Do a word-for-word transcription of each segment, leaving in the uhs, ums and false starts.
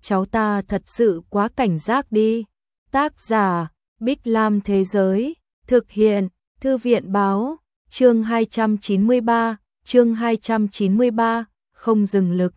cháu ta thật sự quá cảnh giác đi. Tác giả, Bích Lam Thế Giới, thực hiện, Thư viện Báo, chương hai trăm chín mươi ba, chương hai trăm chín mươi ba, không dừng lực.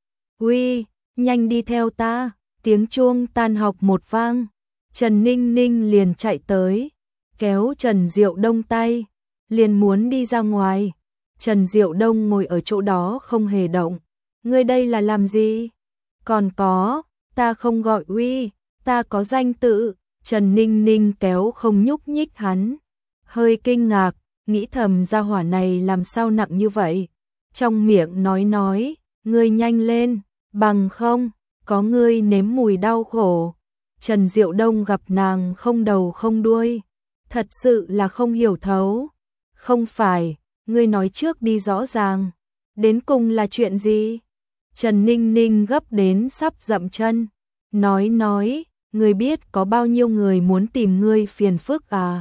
Uy, nhanh đi theo ta, tiếng chuông tan học một vang, Trần Ninh Ninh liền chạy tới, kéo Trần Diệu Đông tay, liền muốn đi ra ngoài. Trần Diệu Đông ngồi ở chỗ đó không hề động. Ngươi đây là làm gì? Còn có, ta không gọi Uy, ta có danh tự. Trần Ninh Ninh kéo không nhúc nhích hắn. Hơi kinh ngạc, nghĩ thầm gia hỏa này làm sao nặng như vậy. Trong miệng nói nói, ngươi nhanh lên, bằng không, có ngươi nếm mùi đau khổ. Trần Diệu Đông gặp nàng không đầu không đuôi, thật sự là không hiểu thấu. Không phải, ngươi nói trước đi rõ ràng, đến cùng là chuyện gì? Trần Ninh Ninh gấp đến sắp dậm chân, nói nói, ngươi biết có bao nhiêu người muốn tìm ngươi phiền phức à?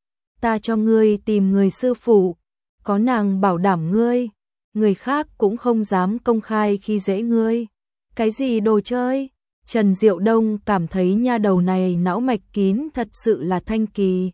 Ta cho ngươi tìm người sư phụ, có nàng bảo đảm ngươi, người khác cũng không dám công khai khi dễ ngươi. Cái gì đồ chơi? Trần Diệu Đông cảm thấy nha đầu này não mạch kín thật sự là thanh kỳ.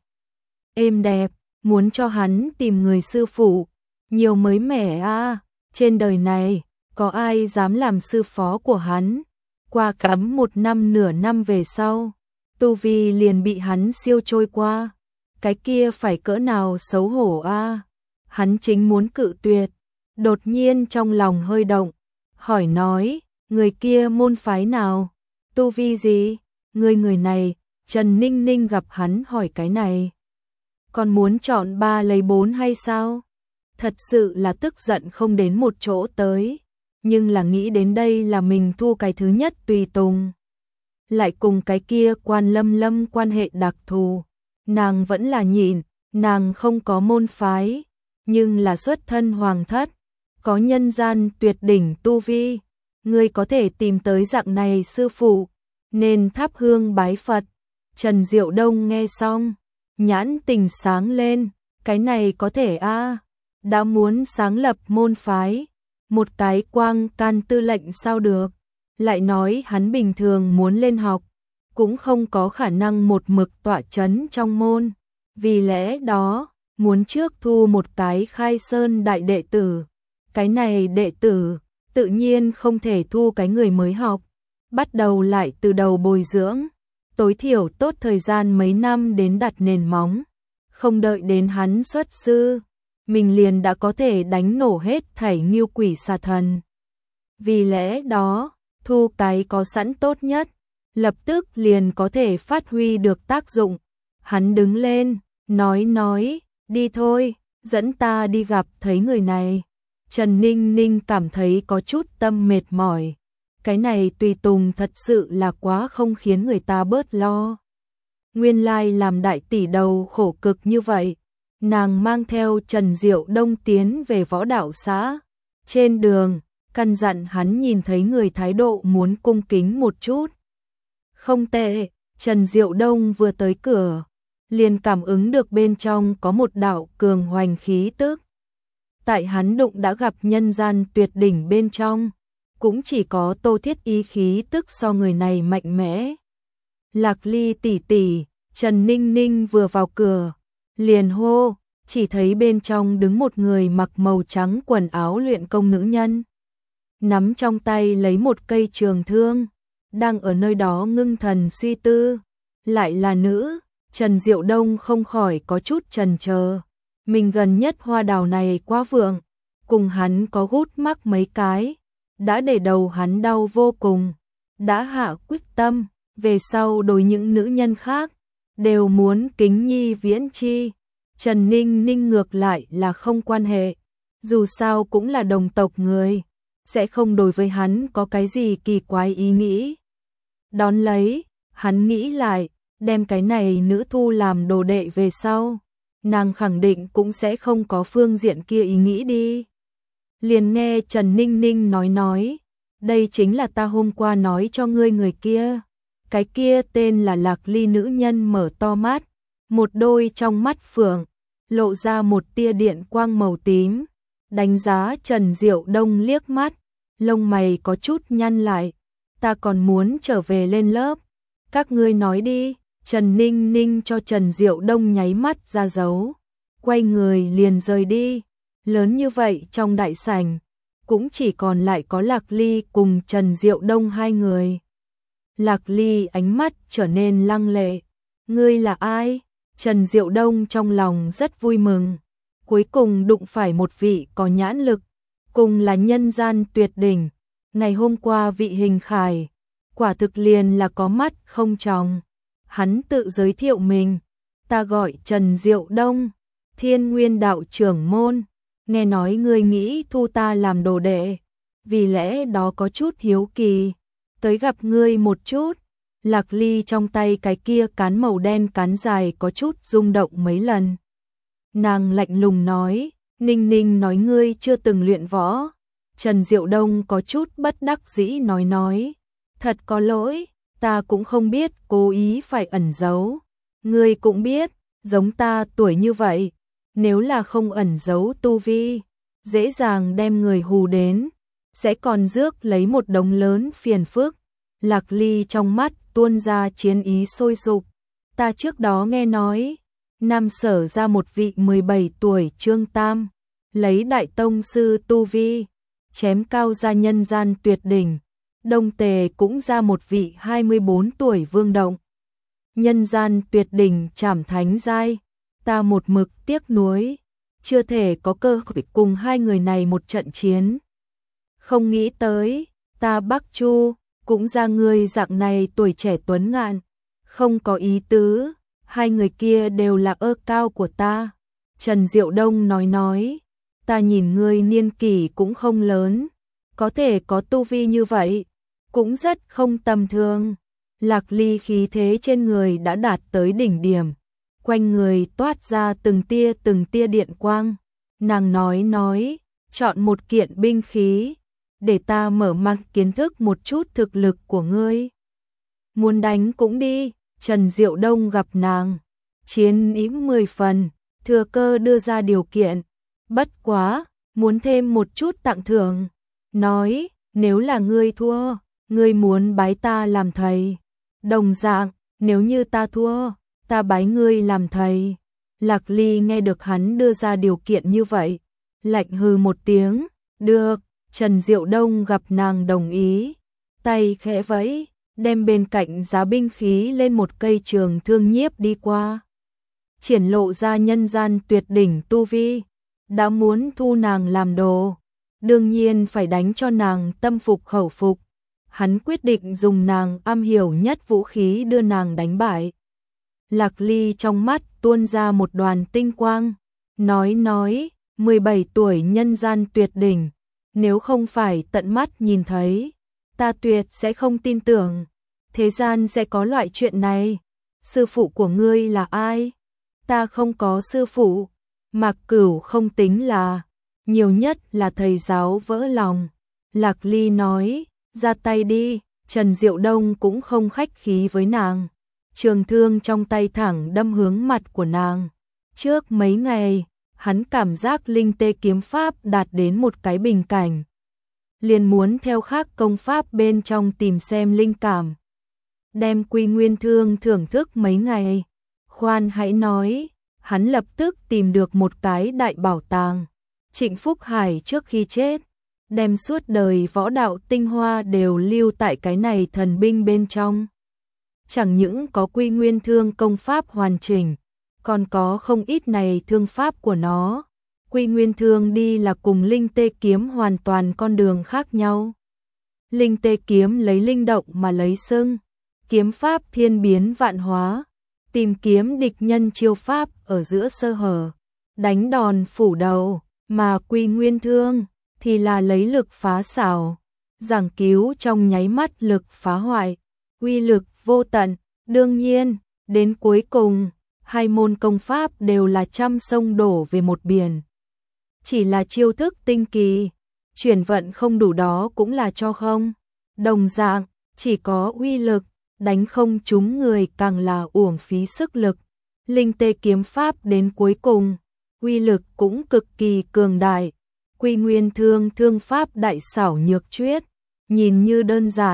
Êm đẹp, muốn cho hắn tìm người sư phụ, nhiều mới mẻ à, trên đời này, có ai dám làm sư phó của hắn. Qua cắm một năm nửa năm về sau, tu vi liền bị hắn siêu trôi qua. Cái kia phải cỡ nào xấu hổ a. Hắn chính muốn cự tuyệt, đột nhiên trong lòng hơi động, hỏi nói, người kia môn phái nào, tu vi gì, người người này. Trần Ninh Ninh gặp hắn hỏi cái này, còn muốn chọn ba lấy bốn hay sao? Thật sự là tức giận không đến một chỗ tới, nhưng là nghĩ đến đây là mình thu cái thứ nhất tùy tùng, lại cùng cái kia Quan Lâm Lâm quan hệ đặc thù. Nàng vẫn là nhịn, nàng không có môn phái, nhưng là xuất thân hoàng thất, có nhân gian tuyệt đỉnh tu vi. Ngươi có thể tìm tới dạng này sư phụ, nên thắp hương bái Phật. Trần Diệu Đông nghe xong, nhãn tình sáng lên, cái này có thể a, đã muốn sáng lập môn phái, một cái quang can tư lệnh sao được, lại nói hắn bình thường muốn lên học, cũng không có khả năng một mực tọa chấn trong môn, vì lẽ đó, muốn trước thu một cái khai sơn đại đệ tử. Cái này đệ tử, tự nhiên không thể thu cái người mới học, bắt đầu lại từ đầu bồi dưỡng, tối thiểu tốt thời gian mấy năm đến đặt nền móng, không đợi đến hắn xuất sư, mình liền đã có thể đánh nổ hết thảy ngưu quỷ xà thần. Vì lẽ đó, thu cái có sẵn tốt nhất, lập tức liền có thể phát huy được tác dụng. Hắn đứng lên, nói nói, đi thôi, dẫn ta đi gặp thấy người này. Trần Ninh Ninh cảm thấy có chút tâm mệt mỏi. Cái này tùy tùng thật sự là quá không khiến người ta bớt lo. Nguyên lai làm đại tỷ đầu khổ cực như vậy. Nàng mang theo Trần Diệu Đông tiến về võ đạo xã. Trên đường, căn dặn hắn nhìn thấy người thái độ muốn cung kính một chút. Không tệ, Trần Diệu Đông vừa tới cửa, liền cảm ứng được bên trong có một đạo cường hoành khí tức. Tại hắn đụng đã gặp nhân gian tuyệt đỉnh bên trong, cũng chỉ có Tô Thiết Y khí tức so người này mạnh mẽ. Lạc Ly tỷ tỷ, Trần Ninh Ninh vừa vào cửa, liền hô, chỉ thấy bên trong đứng một người mặc màu trắng quần áo luyện công nữ nhân, nắm trong tay lấy một cây trường thương, đang ở nơi đó ngưng thần suy tư. Lại là nữ. Trần Diệu Đông không khỏi có chút chần chờ. Mình gần nhất hoa đào này quá vượng, cùng hắn có gút mắc mấy cái, đã để đầu hắn đau vô cùng, đã hạ quyết tâm, về sau đối những nữ nhân khác, đều muốn kính nhi viễn chi. Trần Ninh Ninh ngược lại là không quan hệ, dù sao cũng là đồng tộc người, sẽ không đối với hắn có cái gì kỳ quái ý nghĩ. Đón lấy, hắn nghĩ lại, đem cái này nữ thu làm đồ đệ về sau, nàng khẳng định cũng sẽ không có phương diện kia ý nghĩ đi. Liền nghe Trần Ninh Ninh nói nói, đây chính là ta hôm qua nói cho ngươi người kia. Cái kia tên là Lạc Ly nữ nhân mở to mắt, một đôi trong mắt phượng, lộ ra một tia điện quang màu tím, đánh giá Trần Diệu Đông liếc mắt, lông mày có chút nhăn lại, ta còn muốn trở về lên lớp. Các ngươi nói đi. Trần Ninh Ninh cho Trần Diệu Đông nháy mắt ra dấu, quay người liền rời đi. Lớn như vậy trong đại sảnh, cũng chỉ còn lại có Lạc Ly cùng Trần Diệu Đông hai người. Lạc Ly ánh mắt trở nên lăng lệ. Ngươi là ai? Trần Diệu Đông trong lòng rất vui mừng. Cuối cùng đụng phải một vị có nhãn lực, cùng là nhân gian tuyệt đỉnh. Ngày hôm qua vị Hình Khải, quả thực liền là có mắt không tròng. Hắn tự giới thiệu mình. Ta gọi Trần Diệu Đông, Thiên Nguyên đạo trưởng môn. Nghe nói ngươi nghĩ thu ta làm đồ đệ, vì lẽ đó có chút hiếu kỳ, tới gặp ngươi một chút. Lạc Ly trong tay cái kia cán màu đen cán dài có chút rung động mấy lần. Nàng lạnh lùng nói, Ninh Ninh nói ngươi chưa từng luyện võ. Trần Diệu Đông có chút bất đắc dĩ nói nói, thật có lỗi, ta cũng không biết, cố ý phải ẩn giấu. Ngươi cũng biết, giống ta tuổi như vậy, nếu là không ẩn giấu tu vi, dễ dàng đem người hù đến, sẽ còn rước lấy một đống lớn phiền phức. Lạc Ly trong mắt tuôn ra chiến ý sôi sục. Ta trước đó nghe nói, Nam Sở ra một vị mười bảy tuổi Trương Tam, lấy đại tông sư tu vi, chém cao gia nhân gian tuyệt đỉnh. Đông Tề cũng ra một vị hai mươi bốn tuổi Vương Động, nhân gian tuyệt đỉnh trảm thánh giai. Ta một mực tiếc nuối, chưa thể có cơ hội cùng hai người này một trận chiến. Không nghĩ tới, ta Bắc Chu cũng ra người dạng này tuổi trẻ tuấn ngạn, không có ý tứ, hai người kia đều là ơ cao của ta. Trần Diệu Đông nói nói, ta nhìn ngươi niên kỷ cũng không lớn, có thể có tu vi như vậy, cũng rất không tầm thường. Lạc Ly khí thế trên người đã đạt tới đỉnh điểm, quanh người toát ra từng tia từng tia điện quang. Nàng nói nói, chọn một kiện binh khí, để ta mở mang kiến thức một chút thực lực của ngươi. Muốn đánh cũng đi. Trần Diệu Đông gặp nàng, chiến ý mười phần, thừa cơ đưa ra điều kiện. Bất quá, muốn thêm một chút tặng thưởng. Nói, nếu là ngươi thua, ngươi muốn bái ta làm thầy. Đồng dạng, nếu như ta thua, ta bái ngươi làm thầy. Lạc Ly nghe được hắn đưa ra điều kiện như vậy, lạnh hừ một tiếng, được. Trần Diệu Đông gặp nàng đồng ý, tay khẽ vẫy, đem bên cạnh giá binh khí lên một cây trường thương nhiếp đi qua. Triển lộ ra nhân gian tuyệt đỉnh tu vi, đã muốn thu nàng làm đồ, đương nhiên phải đánh cho nàng tâm phục khẩu phục. Hắn quyết định dùng nàng am hiểu nhất vũ khí đưa nàng đánh bại. Lạc Ly trong mắt tuôn ra một đoàn tinh quang, nói nói, mười bảy tuổi nhân gian tuyệt đỉnh, nếu không phải tận mắt nhìn thấy, ta tuyệt sẽ không tin tưởng. Thế gian sẽ có loại chuyện này. Sư phụ của ngươi là ai? Ta không có sư phụ. Mạc Cửu không tính là, nhiều nhất là thầy giáo vỡ lòng. Lạc Ly nói, ra tay đi. Trần Diệu Đông cũng không khách khí với nàng, trường thương trong tay thẳng đâm hướng mặt của nàng. Trước mấy ngày, hắn cảm giác linh tê kiếm pháp đạt đến một cái bình cảnh, liền muốn theo khác công pháp bên trong tìm xem linh cảm. Đem Quy Nguyên Thương thưởng thức mấy ngày. Khoan hãy nói, hắn lập tức tìm được một cái đại bảo tàng. Trịnh Phúc Hải trước khi chết, đem suốt đời võ đạo tinh hoa đều lưu tại cái này thần binh bên trong. Chẳng những có Quy Nguyên Thương công pháp hoàn chỉnh, còn có không ít này thương pháp của nó. Quy Nguyên Thương đi là cùng Linh Tê Kiếm hoàn toàn con đường khác nhau. Linh Tê Kiếm lấy linh động mà lấy sưng, kiếm pháp thiên biến vạn hóa, tìm kiếm địch nhân chiêu pháp ở giữa sơ hở, đánh đòn phủ đầu, mà Quy Nguyên Thương thì là lấy lực phá xảo, giảng cứu trong nháy mắt lực phá hoại, uy lực vô tận. Đương nhiên, đến cuối cùng, hai môn công pháp đều là trăm sông đổ về một biển. Chỉ là chiêu thức tinh kỳ, chuyển vận không đủ đó cũng là cho không. Đồng dạng, chỉ có uy lực, đánh không trúng người càng là uổng phí sức lực. Linh Tê kiếm pháp đến cuối cùng, uy lực cũng cực kỳ cường đại. Quy Nguyên Thương thương pháp đại xảo nhược chuyết, nhìn như đơn giản,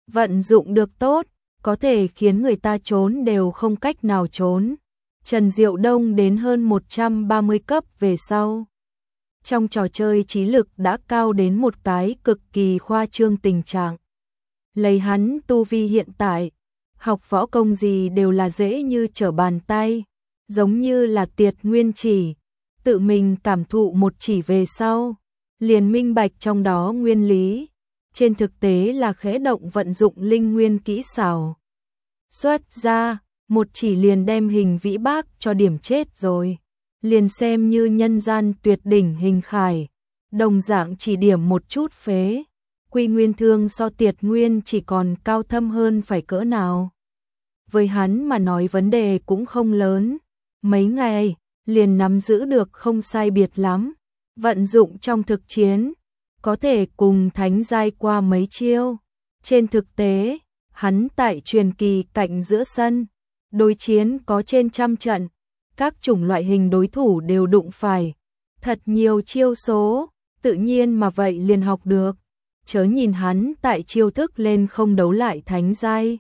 vận dụng được tốt, có thể khiến người ta trốn đều không cách nào trốn. Trần Diệu Đông đến hơn một trăm ba mươi cấp về sau. Trong trò chơi trí lực đã cao đến một cái cực kỳ khoa trương tình trạng. Lấy hắn tu vi hiện tại, học võ công gì đều là dễ như trở bàn tay, giống như là tiệt nguyên chỉ, tự mình cảm thụ một chỉ về sau, liền minh bạch trong đó nguyên lý, trên thực tế là khẽ động vận dụng linh nguyên kỹ xảo. Xuất ra, một chỉ liền đem Hình Vĩ Bác cho điểm chết rồi, liền xem như nhân gian tuyệt đỉnh Hình Khải, đồng dạng chỉ điểm một chút phế. Quy Nguyên Thương so Tiệt Nguyên chỉ còn cao thâm hơn phải cỡ nào. Với hắn mà nói vấn đề cũng không lớn, mấy ngày, liền nắm giữ được không sai biệt lắm, vận dụng trong thực chiến, có thể cùng thánh giai qua mấy chiêu. Trên thực tế, hắn tại truyền kỳ cạnh giữa sân, đối chiến có trên trăm trận, các chủng loại hình đối thủ đều đụng phải, thật nhiều chiêu số, tự nhiên mà vậy liền học được. Chớ nhìn hắn tại chiêu thức lên không đấu lại thánh giai.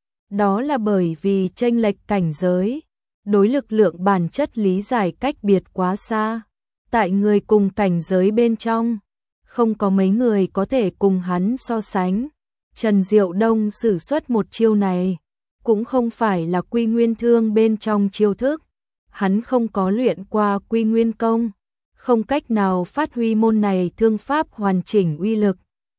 Đó là bởi vì chênh lệch cảnh giới, đối lực lượng bản chất lý giải cách biệt quá xa. Tại người cùng cảnh giới bên trong, không có mấy người có thể cùng hắn so sánh. Trần Diệu Đông sử xuất một chiêu này, cũng không phải là Quy Nguyên Thương bên trong chiêu thức. Hắn không có luyện qua Quy Nguyên Công, không cách nào phát huy môn này thương pháp hoàn chỉnh uy lực.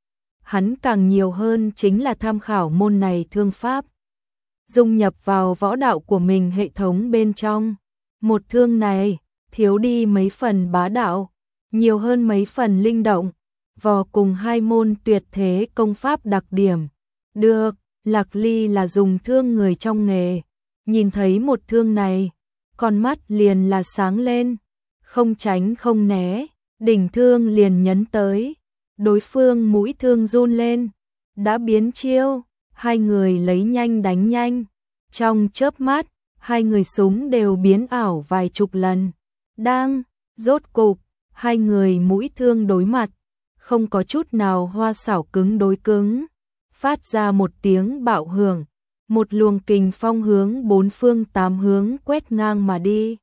Hắn càng nhiều hơn chính là tham khảo môn này thương pháp, dung nhập vào võ đạo của mình hệ thống bên trong. Một thương này, thiếu đi mấy phần bá đạo, nhiều hơn mấy phần linh động, vò cùng hai môn tuyệt thế công pháp đặc điểm. Được, Lạc Ly là dùng thương người trong nghề, nhìn thấy một thương này, con mắt liền là sáng lên, không tránh không né, đỉnh thương liền nhấn tới. Đối phương mũi thương run lên, đã biến chiêu, hai người lấy nhanh đánh nhanh. Trong chớp mắt, hai người súng đều biến ảo vài chục lần. Đang, rốt cục, hai người mũi thương đối mặt, không có chút nào hoa xảo cứng đối cứng. Phát ra một tiếng bạo hưởng, một luồng kình phong hướng bốn phương tám hướng quét ngang mà đi.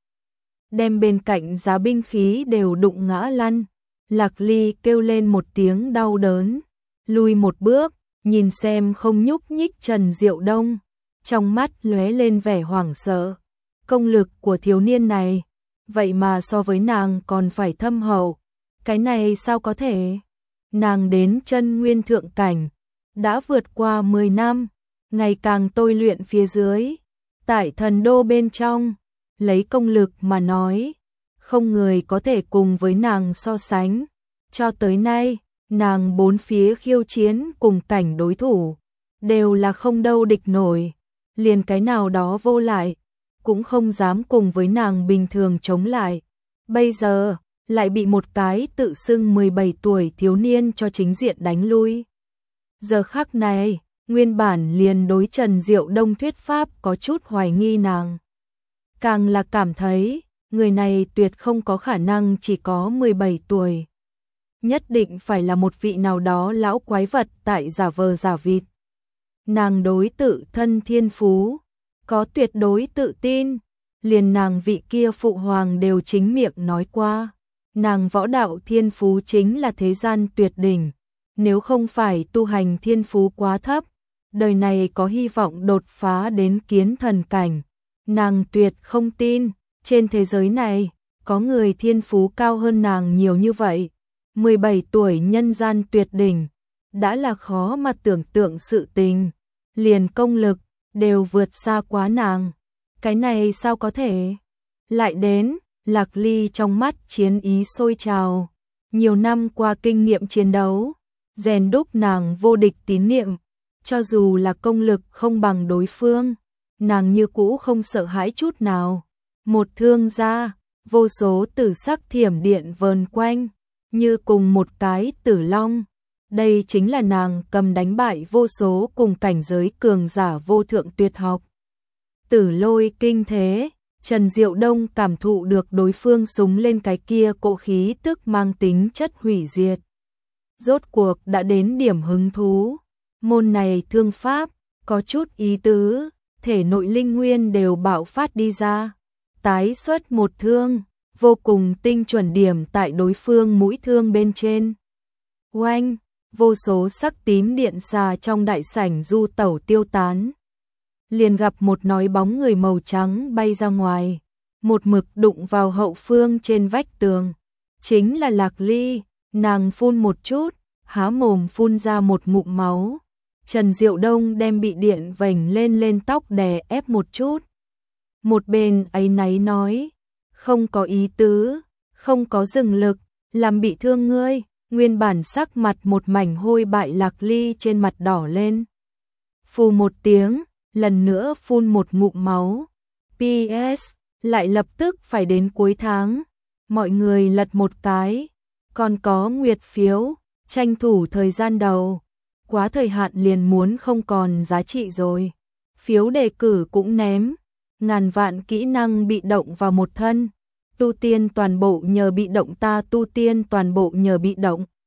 Đem bên cạnh giá binh khí đều đụng ngã lăn. Lạc Ly kêu lên một tiếng đau đớn, lùi một bước, nhìn xem không nhúc nhích Trần Diệu Đông, trong mắt lóe lên vẻ hoảng sợ. Công lực của thiếu niên này, vậy mà so với nàng còn phải thâm hậu, cái này sao có thể? Nàng đến chân nguyên thượng cảnh, đã vượt qua mười năm, ngày càng tôi luyện phía dưới, tại thần đô bên trong, lấy công lực mà nói, không người có thể cùng với nàng so sánh. Cho tới nay, nàng bốn phía khiêu chiến cùng cảnh đối thủ, đều là không đâu địch nổi, liền cái nào đó vô lại, cũng không dám cùng với nàng bình thường chống lại. Bây giờ, lại bị một cái tự xưng mười bảy tuổi thiếu niên cho chính diện đánh lui. Giờ khắc này, nguyên bản liền đối Trần Diệu Đông thuyết pháp có chút hoài nghi nàng. Càng là cảm thấy, người này tuyệt không có khả năng chỉ có mười bảy tuổi. Nhất định phải là một vị nào đó lão quái vật tại giả vờ giả vịt. Nàng đối tự thân thiên phú, có tuyệt đối tự tin, liền nàng vị kia phụ hoàng đều chính miệng nói qua. Nàng võ đạo thiên phú chính là thế gian tuyệt đỉnh, nếu không phải tu hành thiên phú quá thấp, đời này có hy vọng đột phá đến kiến thần cảnh. Nàng tuyệt không tin, trên thế giới này, có người thiên phú cao hơn nàng nhiều như vậy. mười bảy tuổi nhân gian tuyệt đỉnh, đã là khó mà tưởng tượng sự tình, liền công lực, đều vượt xa quá nàng. Cái này sao có thể? Lại đến, Lạc Ly trong mắt chiến ý sôi trào, nhiều năm qua kinh nghiệm chiến đấu, rèn đúc nàng vô địch tín niệm, cho dù là công lực không bằng đối phương, nàng như cũ không sợ hãi chút nào. Một thương ra, vô số tử sắc thiểm điện vờn quanh, như cùng một cái tử long. Đây chính là nàng cầm đánh bại vô số cùng cảnh giới cường giả vô thượng tuyệt học. Tử lôi kinh thế, Trần Diệu Đông cảm thụ được đối phương súng lên cái kia cỗ khí tức mang tính chất hủy diệt. Rốt cuộc đã đến điểm hứng thú, Môn này thương pháp, có chút ý tứ, thể nội linh nguyên đều bạo phát đi ra. Tái xuất một thương, vô cùng tinh chuẩn điểm tại đối phương mũi thương bên trên. Oanh, vô số sắc tím điện xà trong đại sảnh du tẩu tiêu tán. Liền gặp một nói bóng người màu trắng bay ra ngoài, một mực đụng vào hậu phương trên vách tường. Chính là Lạc Ly, nàng phun một chút, há mồm phun ra một ngụm máu. Trần Diệu Đông đem bị điện vành lên lên tóc đè ép một chút. Một bên áy náy nói, không có ý tứ, không có dừng lực, làm bị thương ngươi. Nguyên bản sắc mặt một mảnh hôi bại Lạc Ly trên mặt đỏ lên. Phù một tiếng, lần nữa phun một ngụm máu. pê ét, lại lập tức phải đến cuối tháng. Mọi người lật một cái, còn có nguyệt phiếu, tranh thủ thời gian đầu. Quá thời hạn liền muốn không còn giá trị rồi. Phiếu đề cử cũng ném. Ngàn vạn kỹ năng bị động vào một thân. Tu tiên toàn bộ nhờ bị động ta tu tiên toàn bộ nhờ bị động.